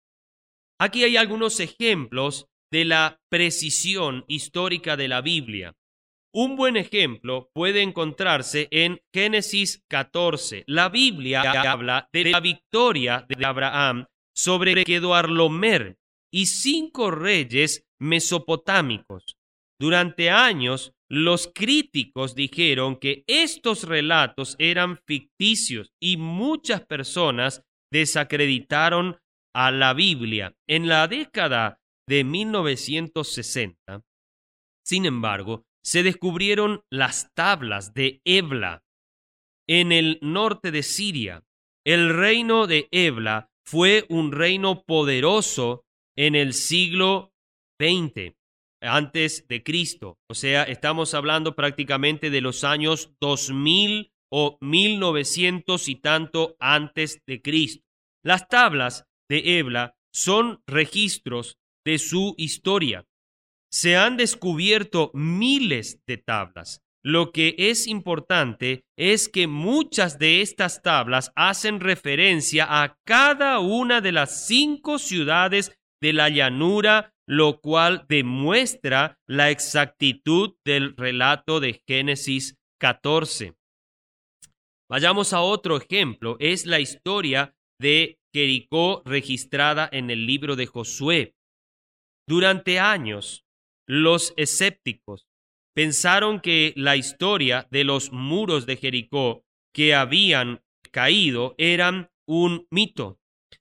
Aquí hay algunos ejemplos de la precisión histórica de la Biblia. Un buen ejemplo puede encontrarse en Génesis catorce. La Biblia habla de la victoria de Abraham sobre Kedorlaomer y cinco reyes mesopotámicos. Durante años, los críticos dijeron que estos relatos eran ficticios y muchas personas desacreditaron a la Biblia. En la década de mil novecientos sesenta, sin embargo, se descubrieron las tablas de Ebla en el norte de Siria. El reino de Ebla fue un reino poderoso en el siglo veinte antes de Cristo. O sea, estamos hablando prácticamente de los años dos mil o mil novecientos y tanto antes de Cristo. Las tablas de Ebla son registros de su historia. Se han descubierto miles de tablas. Lo que es importante es que muchas de estas tablas hacen referencia a cada una de las cinco ciudades de la llanura, lo cual demuestra la exactitud del relato de Génesis catorce. Vayamos a otro ejemplo, es la historia de Jericó registrada en el libro de Josué. Durante años, los escépticos pensaron que la historia de los muros de Jericó que habían caído eran un mito.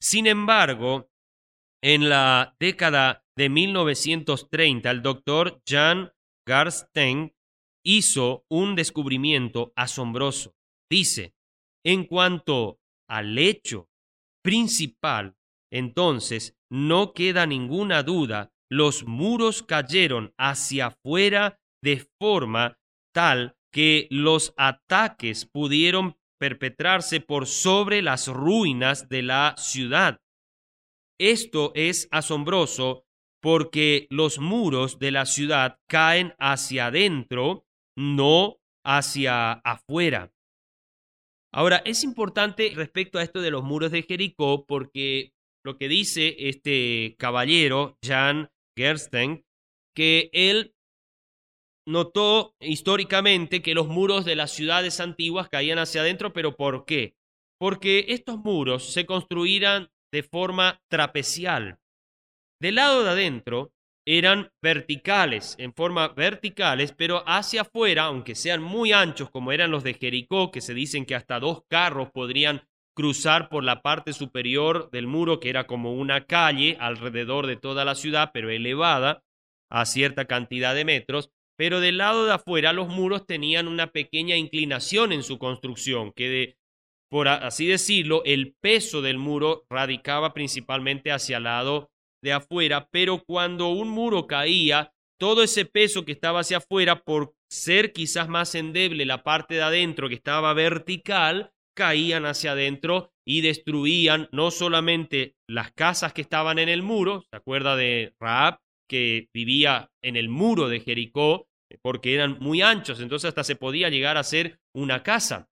Sin embargo, en la década de mil novecientos treinta, el doctor Jan Garstein hizo un descubrimiento asombroso. Dice, en cuanto al hecho principal, entonces no queda ninguna duda, los muros cayeron hacia afuera de forma tal que los ataques pudieron perpetrarse por sobre las ruinas de la ciudad. Esto es asombroso porque los muros de la ciudad caen hacia adentro, no hacia afuera. Ahora, es importante respecto a esto de los muros de Jericó porque lo que dice este caballero, Jan Gersten, que él notó históricamente que los muros de las ciudades antiguas caían hacia adentro, pero ¿por qué? Porque estos muros se construían de forma trapecial. Del lado de adentro eran verticales, en forma verticales, pero hacia afuera, aunque sean muy anchos como eran los de Jericó, que se dicen que hasta dos carros podrían cruzar por la parte superior del muro, que era como una calle alrededor de toda la ciudad, pero elevada a cierta cantidad de metros, pero del lado de afuera los muros tenían una pequeña inclinación en su construcción, que de, por así decirlo, el peso del muro radicaba principalmente hacia el lado de afuera, pero cuando un muro caía, todo ese peso que estaba hacia afuera, por ser quizás más endeble la parte de adentro que estaba vertical, caían hacia adentro y destruían no solamente las casas que estaban en el muro, ¿se acuerda de Rahab, que vivía en el muro de Jericó, porque eran muy anchos, entonces hasta se podía llegar a hacer una casa,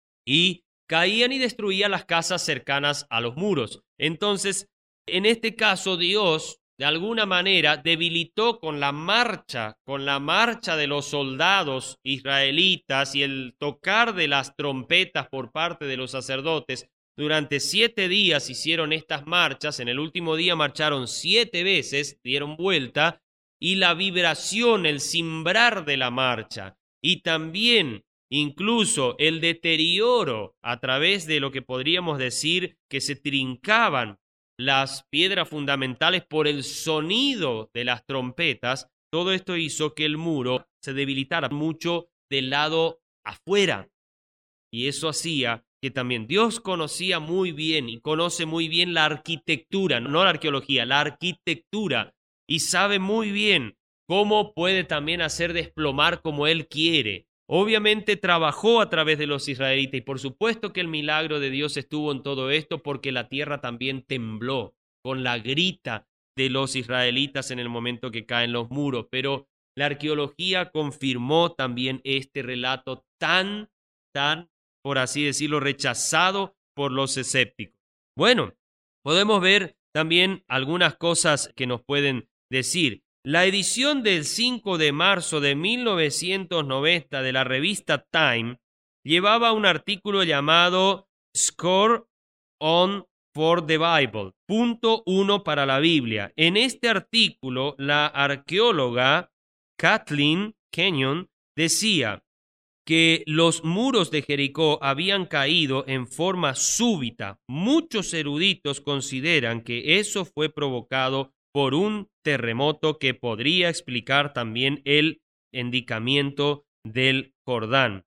y caían y destruían las casas cercanas a los muros? Entonces, en este caso, Dios, de alguna manera, debilitó con la marcha, con la marcha de los soldados israelitas y el tocar de las trompetas por parte de los sacerdotes. Durante siete días hicieron estas marchas, en el último día marcharon siete veces, dieron vuelta, y la vibración, el cimbrar de la marcha, y también incluso el deterioro a través de lo que podríamos decir que se trincaban las piedras fundamentales por el sonido de las trompetas, todo esto hizo que el muro se debilitara mucho del lado afuera. Y eso hacía que también Dios conocía muy bien y conoce muy bien la arquitectura, no la arqueología, la arquitectura, y sabe muy bien cómo puede también hacer desplomar como Él quiere. Obviamente trabajó a través de los israelitas y por supuesto que el milagro de Dios estuvo en todo esto porque la tierra también tembló con la grita de los israelitas en el momento que caen los muros, pero la arqueología confirmó también este relato tan, tan, por así decirlo, rechazado por los escépticos. Bueno, podemos ver también algunas cosas que nos pueden decir. La edición del cinco de marzo de mil novecientos noventa de la revista Time llevaba un artículo llamado Score on for the Bible, punto uno para la Biblia. En este artículo, la arqueóloga Kathleen Kenyon decía que los muros de Jericó habían caído en forma súbita. Muchos eruditos consideran que eso fue provocado por un terremoto que podría explicar también el hendicamiento del Jordán.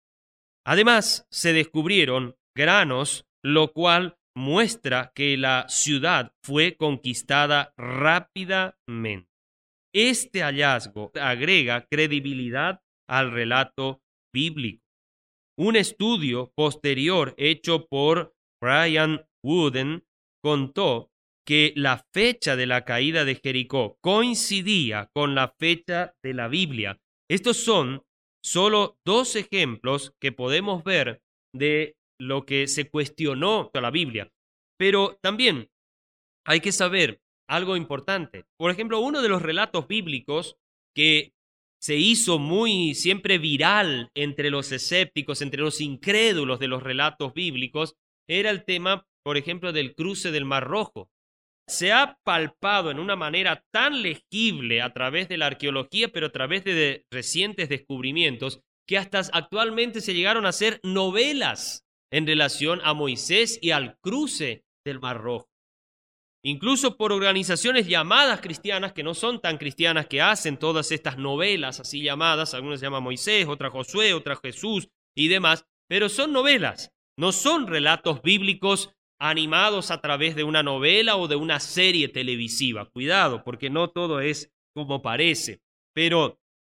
Además, se descubrieron granos, lo cual muestra que la ciudad fue conquistada rápidamente. Este hallazgo agrega credibilidad al relato bíblico. Un estudio posterior hecho por Brian Wooden contó que la fecha de la caída de Jericó coincidía con la fecha de la Biblia. Estos son solo dos ejemplos que podemos ver de lo que se cuestionó a la Biblia. Pero también hay que saber algo importante. Por ejemplo, uno de los relatos bíblicos que se hizo muy siempre viral entre los escépticos, entre los incrédulos de los relatos bíblicos, era el tema, por ejemplo, del cruce del Mar Rojo. Se ha palpado en una manera tan legible a través de la arqueología, pero a través de, de recientes descubrimientos, que hasta actualmente se llegaron a hacer novelas en relación a Moisés y al cruce del Mar Rojo. incluso por organizaciones llamadas cristianas, que no son tan cristianas, que hacen todas estas novelas así llamadas, algunas se llaman Moisés, otras Josué, otras Jesús y demás, pero son novelas, no son relatos bíblicos animados a través de una novela o de una serie televisiva. Cuidado, porque no todo es como parece. Pero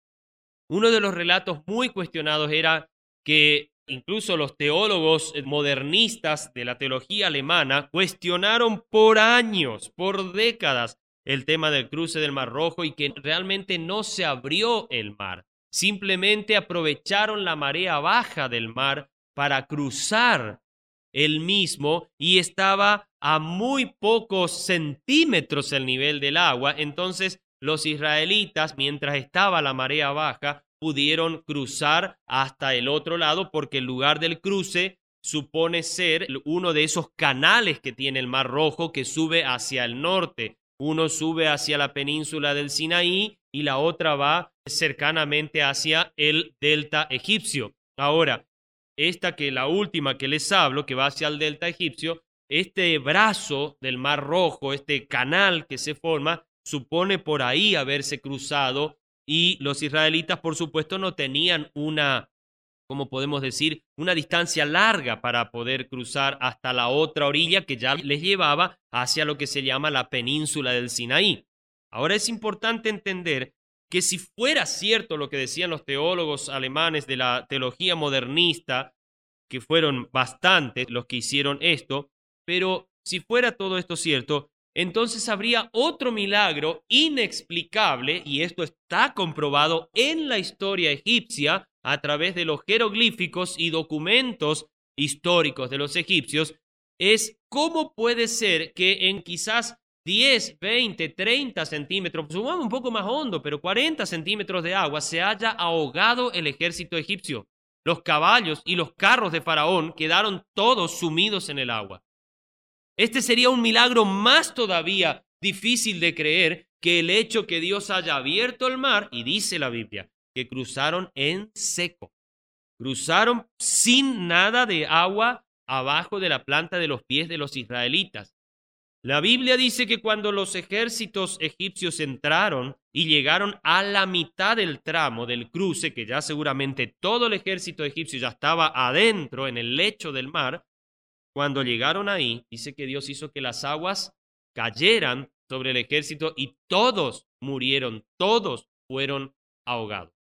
uno de los relatos muy cuestionados era que incluso los teólogos modernistas de la teología alemana cuestionaron por años, por décadas, el tema del cruce del Mar Rojo y que realmente no se abrió el mar. Simplemente aprovecharon la marea baja del mar para cruzar el mismo y estaba a muy pocos centímetros el nivel del agua. Entonces los israelitas, mientras estaba la marea baja, pudieron cruzar hasta el otro lado porque el lugar del cruce supone ser uno de esos canales que tiene el Mar Rojo que sube hacia el norte. Uno sube hacia la península del Sinaí y la otra va cercanamente hacia el delta egipcio. Ahora, esta que la última que les hablo, que va hacia el delta egipcio, este brazo del Mar Rojo, este canal que se forma, supone por ahí haberse cruzado y los israelitas, por supuesto, no tenían una, como podemos decir, una distancia larga para poder cruzar hasta la otra orilla que ya les llevaba hacia lo que se llama la península del Sinaí. Ahora es importante entender que si fuera cierto lo que decían los teólogos alemanes de la teología modernista, que fueron bastantes los que hicieron esto, pero si fuera todo esto cierto, entonces habría otro milagro inexplicable, y esto está comprobado en la historia egipcia a través de los jeroglíficos y documentos históricos de los egipcios, es cómo puede ser que en quizás diez, veinte, treinta centímetros, supongamos un poco más hondo, pero cuarenta centímetros de agua, se haya ahogado el ejército egipcio. Los caballos y los carros de Faraón quedaron todos sumidos en el agua. Este sería un milagro más todavía difícil de creer que el hecho que Dios haya abierto el mar, y dice la Biblia, que cruzaron en seco. Cruzaron sin nada de agua abajo de la planta de los pies de los israelitas. La Biblia dice que cuando los ejércitos egipcios entraron y llegaron a la mitad del tramo del cruce, que ya seguramente todo el ejército egipcio ya estaba adentro en el lecho del mar, cuando llegaron ahí, dice que Dios hizo que las aguas cayeran sobre el ejército y todos murieron, todos fueron ahogados.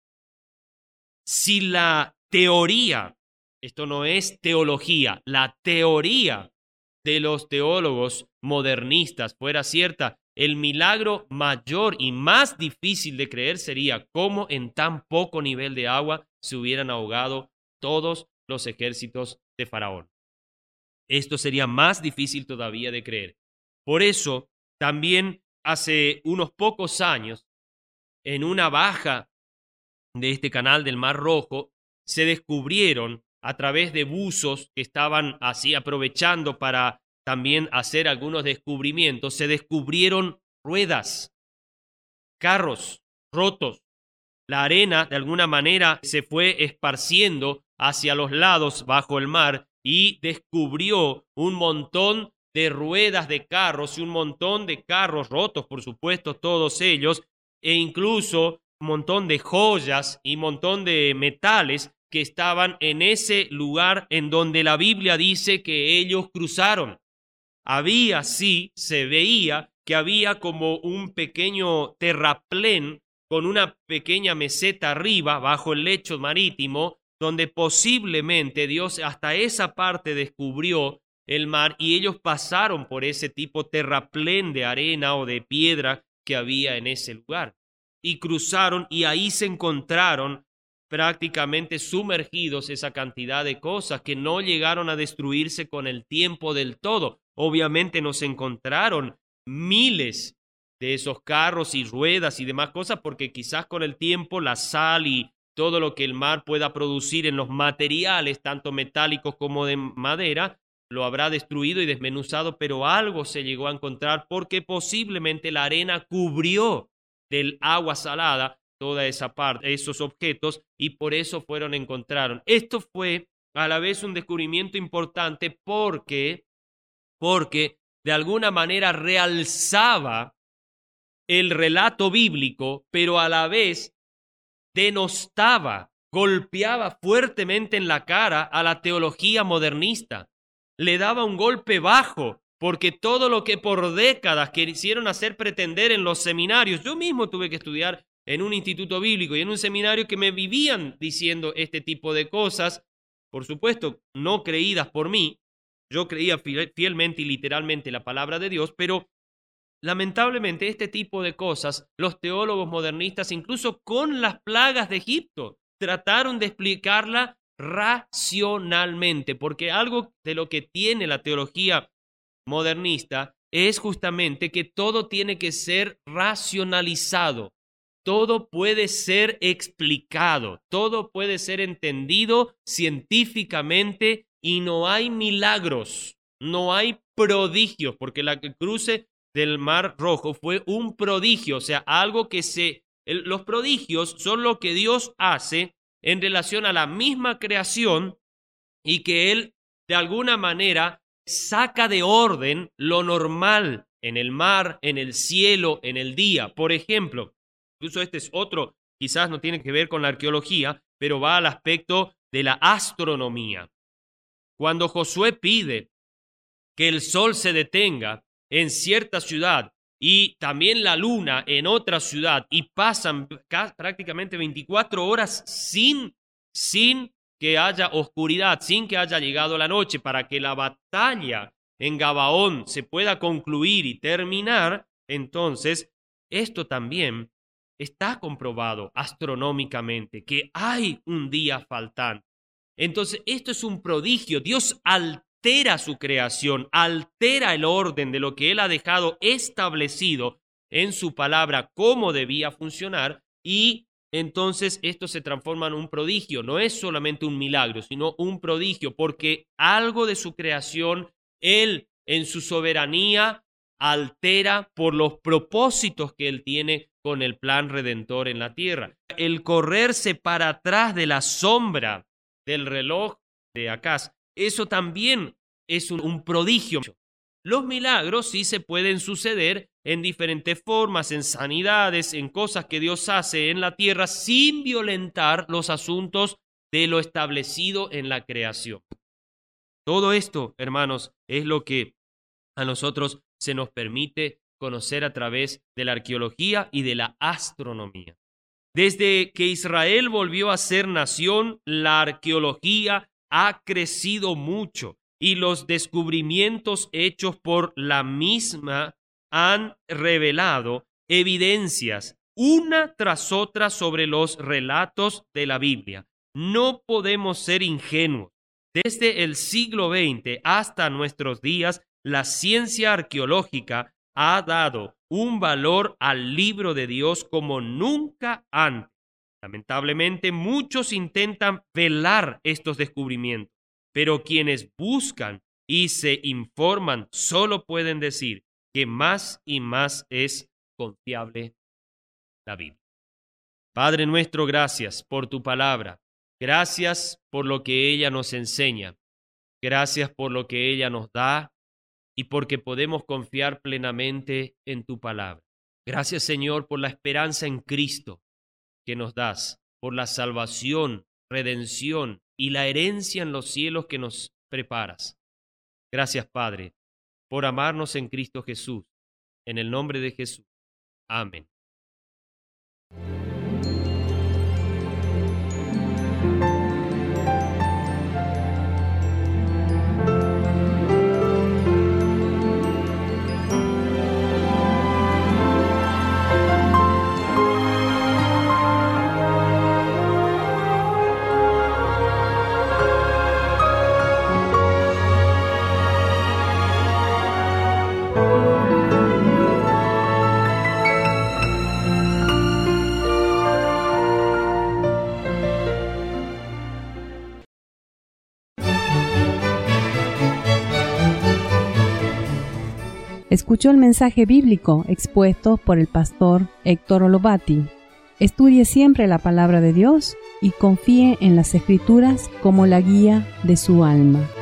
Si la teoría, esto no es teología, la teoría de los teólogos modernistas fuera cierta, el milagro mayor y más difícil de creer sería cómo en tan poco nivel de agua se hubieran ahogado todos los ejércitos de Faraón. Esto sería más difícil todavía de creer. Por eso, también hace unos pocos años, en una baja de este canal del Mar Rojo, se descubrieron a través de buzos que estaban así aprovechando para también hacer algunos descubrimientos, se descubrieron ruedas, carros rotos. La arena de alguna manera se fue esparciendo hacia los lados bajo el mar y descubrió un montón de ruedas de carros y un montón de carros rotos, por supuesto, todos ellos, e incluso un montón de joyas y un montón de metales que estaban en ese lugar en donde la Biblia dice que ellos cruzaron. Había, sí, se veía que había como un pequeño terraplén con una pequeña meseta arriba, bajo el lecho marítimo, donde posiblemente Dios hasta esa parte descubrió el mar y ellos pasaron por ese tipo terraplén de arena o de piedra que había en ese lugar. Y cruzaron y ahí se encontraron prácticamente sumergidos esa cantidad de cosas que no llegaron a destruirse con el tiempo del todo. Obviamente nos encontraron miles de esos carros y ruedas y demás cosas porque quizás con el tiempo la sal y todo lo que el mar pueda producir en los materiales, tanto metálicos como de madera, lo habrá destruido y desmenuzado, pero algo se llegó a encontrar porque posiblemente la arena cubrió del agua salada toda esa parte, esos objetos, y por eso fueron encontraron. Esto fue a la vez un descubrimiento importante porque, porque de alguna manera realzaba el relato bíblico, pero a la vez denostaba, golpeaba fuertemente en la cara a la teología modernista. Le daba un golpe bajo, porque todo lo que por décadas quisieron hacer pretender en los seminarios, yo mismo tuve que estudiar en un instituto bíblico y en un seminario que me vivían diciendo este tipo de cosas, por supuesto, no creídas por mí. Yo creía fielmente y literalmente la palabra de Dios, pero lamentablemente este tipo de cosas, los teólogos modernistas, incluso con las plagas de Egipto, trataron de explicarla racionalmente, porque algo de lo que tiene la teología modernista es justamente que todo tiene que ser racionalizado, todo puede ser explicado, todo puede ser entendido científicamente y no hay milagros, no hay prodigios, porque la que cruce del Mar Rojo fue un prodigio, o sea, algo que se... El, los prodigios son lo que Dios hace en relación a la misma creación y que Él, de alguna manera, saca de orden lo normal en el mar, en el cielo, en el día. Por ejemplo, incluso este es otro, quizás no tiene que ver con la arqueología, pero va al aspecto de la astronomía. Cuando Josué pide que el sol se detenga en cierta ciudad y también la luna en otra ciudad y pasan prácticamente veinticuatro horas sin, sin que haya oscuridad, sin que haya llegado la noche, para que la batalla en Gabaón se pueda concluir y terminar, entonces esto también está comprobado astronómicamente, que hay un día faltante. Entonces esto es un prodigio. Dios altera altera su creación, altera el orden de lo que Él ha dejado establecido en su palabra, cómo debía funcionar, y entonces esto se transforma en un prodigio. No es solamente un milagro, sino un prodigio, porque algo de su creación Él en su soberanía altera por los propósitos que Él tiene con el plan redentor en la tierra. El correrse para atrás de la sombra del reloj de Acaz, eso también es un, un prodigio. Los milagros sí se pueden suceder en diferentes formas, en sanidades, en cosas que Dios hace en la tierra sin violentar los asuntos de lo establecido en la creación. Todo esto, hermanos, es lo que a nosotros se nos permite conocer a través de la arqueología y de la astronomía. Desde que Israel volvió a ser nación, la arqueología ha crecido mucho y los descubrimientos hechos por la misma han revelado evidencias una tras otra sobre los relatos de la Biblia. No podemos ser ingenuos. Desde el siglo veinte hasta nuestros días, la ciencia arqueológica ha dado un valor al libro de Dios como nunca antes. Lamentablemente, muchos intentan velar estos descubrimientos, pero quienes buscan y se informan solo pueden decir que más y más es confiable la Biblia. Padre nuestro, gracias por tu palabra. Gracias por lo que ella nos enseña. Gracias por lo que ella nos da y porque podemos confiar plenamente en tu palabra. Gracias, Señor, por la esperanza en Cristo que nos das, por la salvación, redención y la herencia en los cielos que nos preparas. Gracias, Padre, por amarnos en Cristo Jesús. En el nombre de Jesús. Amén. Escuchó el mensaje bíblico expuesto por el pastor Héctor Olovati. Estudie siempre la palabra de Dios y confíe en las Escrituras como la guía de su alma.